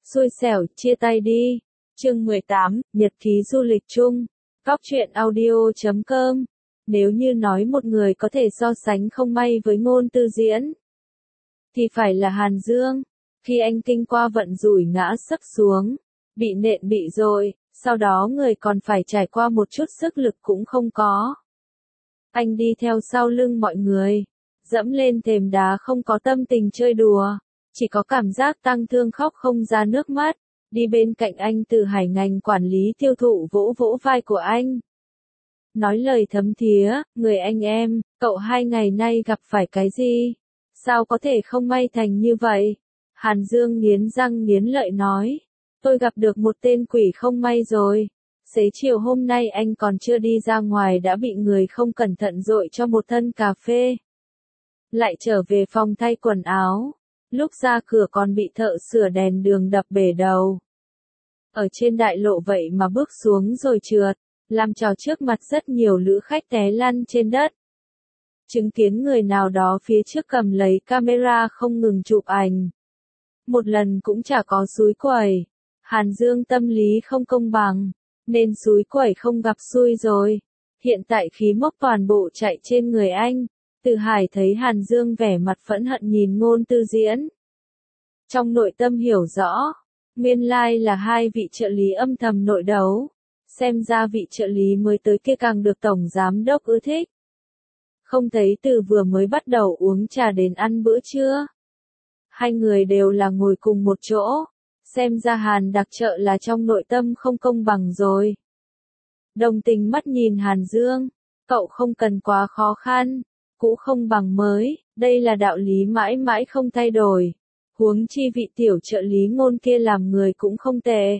Xui xẻo, chia tay đi. Chương 18, Nhật ký du lịch chung. Góc truyện audio.com. Nếu như nói một người có thể so sánh không may với Ngôn Tư Diễn, thì phải là Hàn Dương. Khi anh kinh qua vận rủi ngã sấp xuống, bị nện bị dội, sau đó người còn phải trải qua một chút sức lực cũng không có. Anh đi theo sau lưng mọi người, dẫm lên thềm đá không có tâm tình chơi đùa, chỉ có cảm giác tang thương khóc không ra nước mắt. Đi bên cạnh anh Từ Hải ngành quản lý tiêu thụ vỗ vỗ vai của anh. Nói lời thấm thía, người anh em, cậu 2 ngày nay gặp phải cái gì? Sao có thể không may thành như vậy? Hàn Dương nghiến răng nghiến lợi nói. Tôi gặp được một tên quỷ không may rồi. Xế chiều hôm nay anh còn chưa đi ra ngoài đã bị người không cẩn thận dội cho một thân cà phê. Lại trở về phòng thay quần áo. Lúc ra cửa còn bị thợ sửa đèn đường đập bể đầu. Ở trên đại lộ vậy mà bước xuống rồi trượt, làm trò trước mặt rất nhiều lữ khách té lăn trên đất. Chứng kiến người nào đó phía trước cầm lấy camera không ngừng chụp ảnh. Một lần cũng chả có xúi quẩy. Hàn Dương tâm lý không công bằng, nên xúi quẩy không gặp xui rồi. Hiện tại khí mốc toàn bộ chạy trên người anh. Từ Hải thấy Hàn Dương vẻ mặt phẫn hận nhìn Ngôn Tư Diễn. Trong nội tâm hiểu rõ, nguyên lai là hai vị trợ lý âm thầm nội đấu. Xem ra vị trợ lý mới tới kia càng được tổng giám đốc ưa thích. Không thấy từ vừa mới bắt đầu uống trà đến ăn bữa trưa. Hai người đều là ngồi cùng một chỗ. Xem ra Hàn đặc trợ là trong nội tâm không công bằng rồi. Đồng tình mắt nhìn Hàn Dương. Cậu không cần quá khó khăn. Cũ không bằng mới. Đây là đạo lý mãi mãi không thay đổi. Huống chi vị tiểu trợ lý Ngôn kia làm người cũng không tệ.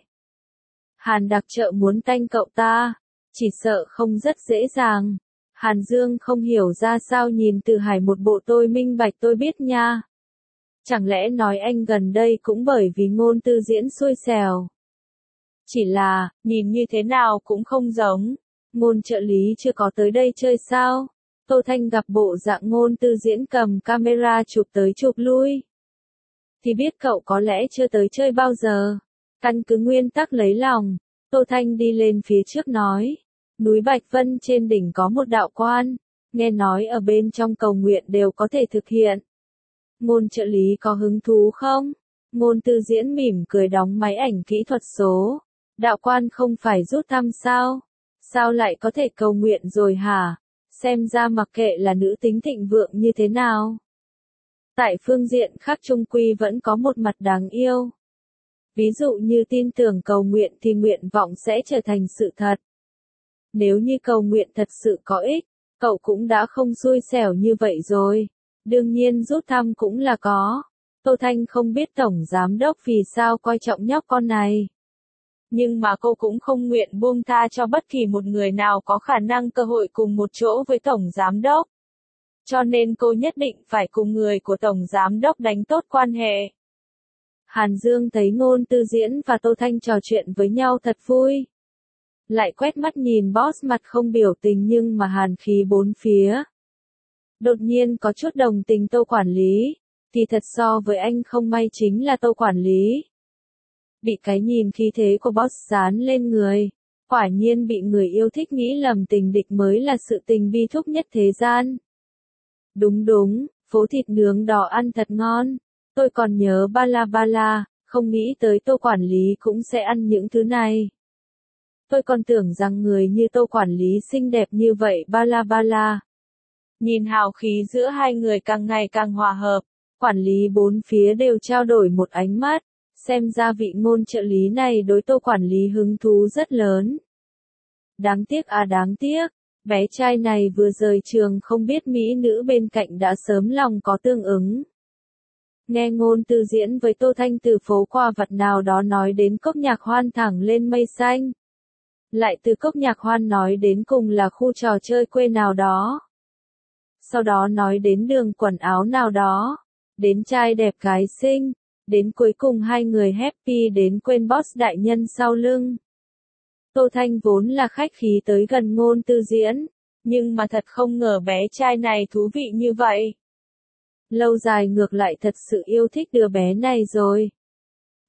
Hàn đặc trợ muốn tanh cậu ta. Chỉ sợ không rất dễ dàng. Hàn Dương không hiểu ra sao nhìn Từ Hải một bộ tôi minh bạch tôi biết nha. Chẳng lẽ nói anh gần đây cũng bởi vì Ngôn Tư Diễn xui xẻo. Chỉ là, nhìn như thế nào cũng không giống. Ngôn trợ lý chưa có tới đây chơi sao? Tô Thanh gặp bộ dạng Ngôn Tư Diễn cầm camera chụp tới chụp lui. Thì biết cậu có lẽ chưa tới chơi bao giờ. Căn cứ nguyên tắc lấy lòng, Tô Thanh đi lên phía trước nói. Núi Bạch Vân trên đỉnh có một đạo quan. Nghe nói ở bên trong cầu nguyện đều có thể thực hiện. Ngôn trợ lý có hứng thú không? Ngôn Tư Diễn mỉm cười đóng máy ảnh kỹ thuật số. Đạo quan không phải rút thăm sao? Sao lại có thể cầu nguyện rồi hả? Xem ra mặc kệ là nữ tính thịnh vượng như thế nào. Tại phương diện khác trung quy vẫn có một mặt đáng yêu. Ví dụ như tin tưởng cầu nguyện thì nguyện vọng sẽ trở thành sự thật. Nếu như cầu nguyện thật sự có ích, cậu cũng đã không xui xẻo như vậy rồi. Đương nhiên rút thăm cũng là có. Tô Thanh không biết tổng giám đốc vì sao coi trọng nhóc con này. Nhưng mà cô cũng không nguyện buông tha cho bất kỳ một người nào có khả năng cơ hội cùng một chỗ với tổng giám đốc. Cho nên cô nhất định phải cùng người của tổng giám đốc đánh tốt quan hệ. Hàn Dương thấy Ngôn Tư Diễn và Tô Thanh trò chuyện với nhau thật vui. Lại quét mắt nhìn boss mặt không biểu tình nhưng mà hàn khí bốn phía. Đột nhiên có chút đồng tình Tô quản lý, thì thật so với anh không may chính là Tô quản lý. Bị cái nhìn khí thế của boss dán lên người, quả nhiên bị người yêu thích nghĩ lầm tình địch mới là sự tình bi thúc nhất thế gian. Đúng đúng, phố thịt nướng đỏ ăn thật ngon, tôi còn nhớ ba la, không nghĩ tới Tô quản lý cũng sẽ ăn những thứ này. Tôi còn tưởng rằng người như Tô quản lý xinh đẹp như vậy ba la. Nhìn hào khí giữa hai người càng ngày càng hòa hợp, quản lý bốn phía đều trao đổi một ánh mắt, xem ra vị Ngôn trợ lý này đối Tô quản lý hứng thú rất lớn. Đáng tiếc à đáng tiếc, bé trai này vừa rời trường không biết mỹ nữ bên cạnh đã sớm lòng có tương ứng. Nghe Ngôn Tư Diễn với Tô Thanh từ phố qua vặt nào đó nói đến cốc nhạc hoan thẳng lên mây xanh. Lại từ cốc nhạc hoan nói đến cùng là khu trò chơi quê nào đó. Sau đó nói đến đường quần áo nào đó. Đến trai đẹp gái xinh. Đến cuối cùng hai người happy đến quên boss đại nhân sau lưng. Tô Thanh vốn là khách khí tới gần Ngôn Tư Diễn. Nhưng mà thật không ngờ bé trai này thú vị như vậy. Lâu dài ngược lại thật sự yêu thích đứa bé này rồi.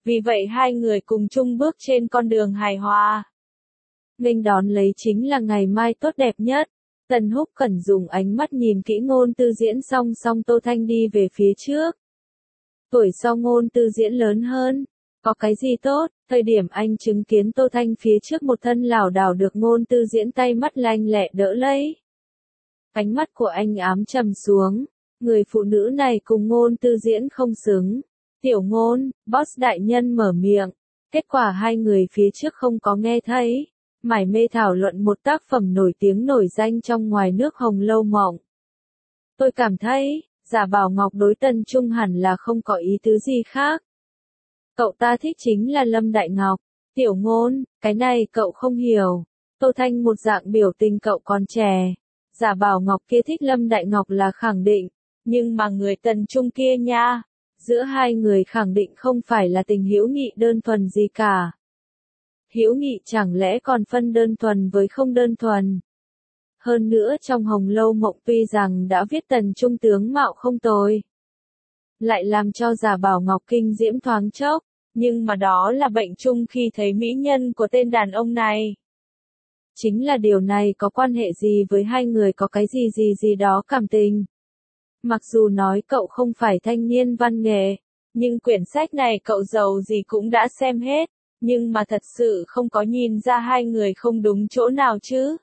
Vì vậy hai người cùng chung bước trên con đường hài hòa. Nghênh đón lấy chính là ngày mai tốt đẹp nhất. Tần Húc Cẩn dùng ánh mắt nhìn kỹ Ngôn Tư Diễn song song Tô Thanh đi về phía trước. Tuổi so Ngôn Tư Diễn lớn hơn, có cái gì tốt, thời điểm anh chứng kiến Tô Thanh phía trước một thân lảo đảo được Ngôn Tư Diễn tay mắt lanh lẹ đỡ lấy. Ánh mắt của anh ám trầm xuống, người phụ nữ này cùng Ngôn Tư Diễn không xứng. Tiểu Ngôn, boss đại nhân mở miệng, kết quả hai người phía trước không có nghe thấy. Mải mê thảo luận một tác phẩm nổi tiếng nổi danh trong ngoài nước Hồng Lâu Mộng. Tôi cảm thấy, Giả Bảo Ngọc đối Tần Trung hẳn là không có ý tứ gì khác. Cậu ta thích chính là Lâm Đại Ngọc. Tiểu Ngôn, cái này cậu không hiểu. Tô Thanh một dạng biểu tình cậu còn trẻ. Giả Bảo Ngọc kia thích Lâm Đại Ngọc là khẳng định, nhưng mà người Tần Trung kia nha, giữa hai người khẳng định không phải là tình hữu nghị đơn thuần gì cả. Hữu nghị chẳng lẽ còn phân đơn thuần với không đơn thuần. Hơn nữa trong Hồng Lâu Mộng tuy rằng đã viết Tần Trung tướng mạo không tồi, lại làm cho Giả Bảo Ngọc kinh diễm thoáng chốc, nhưng mà đó là bệnh chung khi thấy mỹ nhân của tên đàn ông này. Chính là điều này có quan hệ gì với hai người có cái gì đó cảm tình. Mặc dù nói cậu không phải thanh niên văn nghệ, nhưng quyển sách này cậu giàu gì cũng đã xem hết. Nhưng mà thật sự không có nhìn ra hai người không đúng chỗ nào chứ.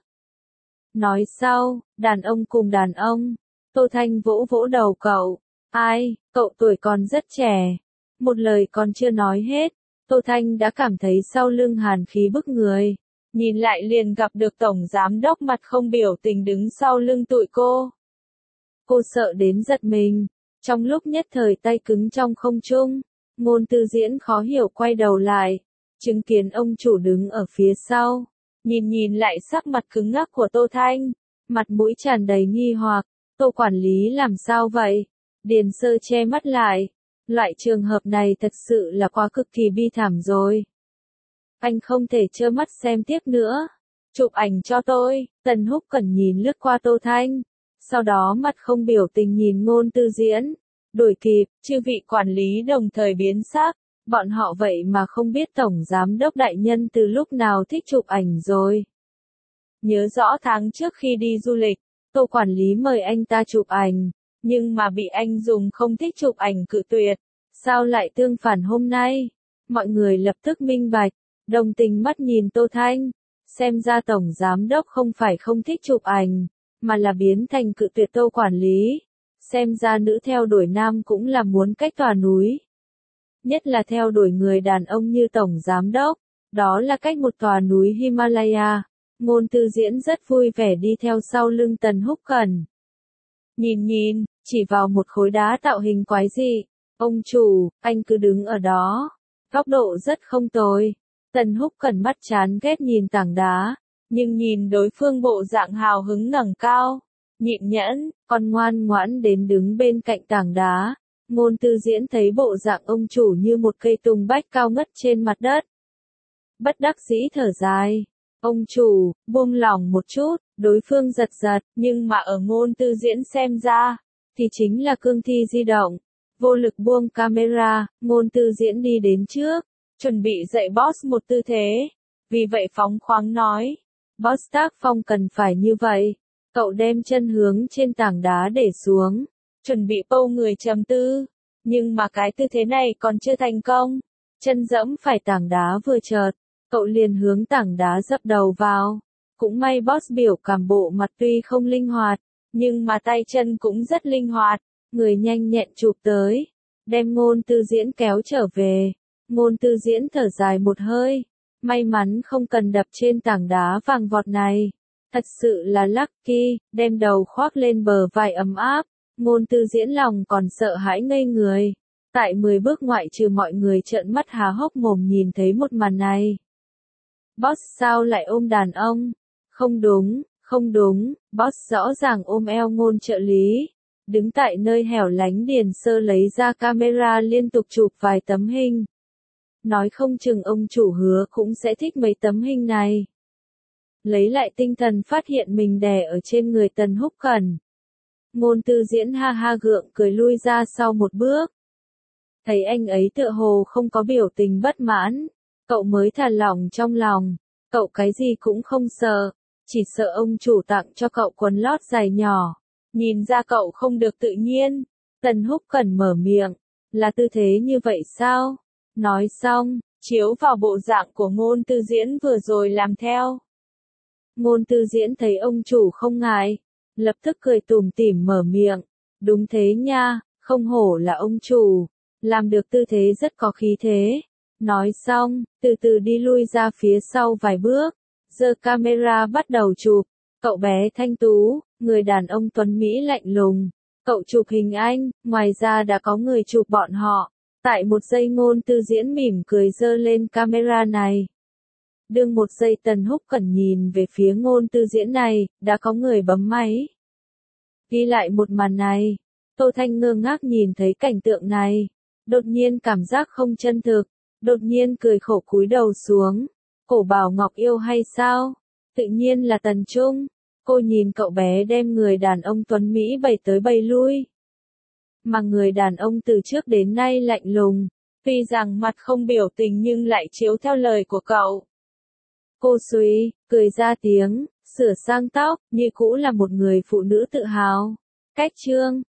Nói sau, đàn ông cùng đàn ông. Tô Thanh vỗ vỗ đầu cậu. Ai, cậu tuổi còn rất trẻ. Một lời còn chưa nói hết. Tô Thanh đã cảm thấy sau lưng hàn khí bức người. Nhìn lại liền gặp được tổng giám đốc mặt không biểu tình đứng sau lưng tụi cô. Cô sợ đến giật mình. Trong lúc nhất thời tay cứng trong không trung, Ngôn Tư Diễn khó hiểu quay đầu lại. Chứng kiến ông chủ đứng ở phía sau, nhìn lại sắc mặt cứng ngắc của Tô Thanh, mặt mũi tràn đầy nghi hoặc, Tô quản lý làm sao vậy? Điền Sơ che mắt lại, loại trường hợp này thật sự là quá cực kỳ bi thảm rồi. Anh không thể trơ mắt xem tiếp nữa, chụp ảnh cho tôi. Tần Húc Cẩn nhìn lướt qua Tô Thanh, sau đó mặt không biểu tình nhìn Ngôn Tư Diễn, đuổi kịp, chư vị quản lý đồng thời biến sắc. Bọn họ vậy mà không biết Tổng Giám đốc đại nhân từ lúc nào thích chụp ảnh rồi. Nhớ rõ tháng trước khi đi du lịch, Tô quản lý mời anh ta chụp ảnh, nhưng mà bị anh dùng không thích chụp ảnh cự tuyệt. Sao lại tương phản hôm nay? Mọi người lập tức minh bạch, đồng tình mắt nhìn Tô Thanh. Xem ra Tổng Giám đốc không phải không thích chụp ảnh, mà là biến thành cự tuyệt Tô quản lý. Xem ra nữ theo đuổi nam cũng là muốn cách tòa núi. Nhất là theo đuổi người đàn ông như Tổng Giám đốc, đó là cách một tòa núi Himalaya. Ngôn Tư Diễn rất vui vẻ đi theo sau lưng Tần Húc Cẩn. Nhìn, chỉ vào một khối đá tạo hình quái dị. Ông chủ, anh cứ đứng ở đó. Góc độ rất không tồi. Tần Húc Cẩn mắt chán ghét nhìn tảng đá, nhưng nhìn đối phương bộ dạng hào hứng ngẩng cao, nhịn nhẫn, còn ngoan ngoãn đến đứng bên cạnh tảng đá. Ngôn Tư Diễn thấy bộ dạng ông chủ như một cây tùng bách cao ngất trên mặt đất. Bất đắc dĩ thở dài. Ông chủ, buông lỏng một chút, đối phương giật, nhưng mà ở Ngôn Tư Diễn xem ra, thì chính là cương thi di động. Vô lực buông camera, Ngôn Tư Diễn đi đến trước, chuẩn bị dạy boss một tư thế. Vì vậy phóng khoáng nói, boss tác phong cần phải như vậy. Cậu đem chân hướng trên tảng đá để xuống. Chuẩn bị pâu người trầm tư, nhưng mà cái tư thế này còn chưa thành công. Chân dẫm phải tảng đá vừa chợt, cậu liền hướng tảng đá dập đầu vào. Cũng may boss biểu cảm bộ mặt tuy không linh hoạt, nhưng mà tay chân cũng rất linh hoạt. Người nhanh nhẹn chụp tới, đem Ngôn Tư Diễn kéo trở về. Ngôn Tư Diễn thở dài một hơi, may mắn không cần đập trên tảng đá vàng vọt này. Thật sự là lucky, đem đầu khoác lên bờ vai ấm áp. Ngôn Tư Diễn lòng còn sợ hãi ngây người. Tại 10 bước ngoại trừ mọi người trợn mắt há hốc mồm nhìn thấy một màn này. Boss sao lại ôm đàn ông? Không đúng, boss rõ ràng ôm eo Ngôn trợ lý. Đứng tại nơi hẻo lánh Điền Sơ lấy ra camera liên tục chụp vài tấm hình. Nói không chừng ông chủ Hứa cũng sẽ thích mấy tấm hình này. Lấy lại tinh thần phát hiện mình đè ở trên người Tần Húc Cẩn. Ngôn Tư Diễn ha ha gượng cười lui ra sau một bước. Thấy anh ấy tựa hồ không có biểu tình bất mãn, cậu mới thả lỏng trong lòng, cậu cái gì cũng không sợ, chỉ sợ ông chủ tặng cho cậu quần lót dài nhỏ, nhìn ra cậu không được tự nhiên. Tần Húc Cẩn mở miệng, là tư thế như vậy sao? Nói xong, chiếu vào bộ dạng của Ngôn Tư Diễn vừa rồi làm theo. Ngôn Tư Diễn thấy ông chủ không ngại, lập tức cười tủm tỉm mở miệng, đúng thế nha, không hổ là ông chủ, làm được tư thế rất có khí thế. Nói xong, từ từ đi lui ra phía sau vài bước, giơ camera bắt đầu chụp, cậu bé thanh tú, người đàn ông tuấn Mỹ lạnh lùng, cậu chụp hình anh, ngoài ra đã có người chụp bọn họ. Tại một giây Ngôn Tư Diễn mỉm cười giơ lên camera này. Đương một giây Tần Húc Cẩn nhìn về phía Ngôn Tư Diễn này, đã có người bấm máy. Ghi lại một màn này, Tô Thanh ngơ ngác nhìn thấy cảnh tượng này, đột nhiên cảm giác không chân thực, đột nhiên cười khổ cúi đầu xuống. Cổ Bảo Ngọc yêu hay sao? Tự nhiên là Tần Trung. Cô nhìn cậu bé đem người đàn ông tuấn Mỹ bày tới bày lui. Mà người đàn ông từ trước đến nay lạnh lùng, tuy rằng mặt không biểu tình nhưng lại chiếu theo lời của cậu. Cô suy, cười ra tiếng, sửa sang tóc, như cũ là một người phụ nữ tự hào. Cách chương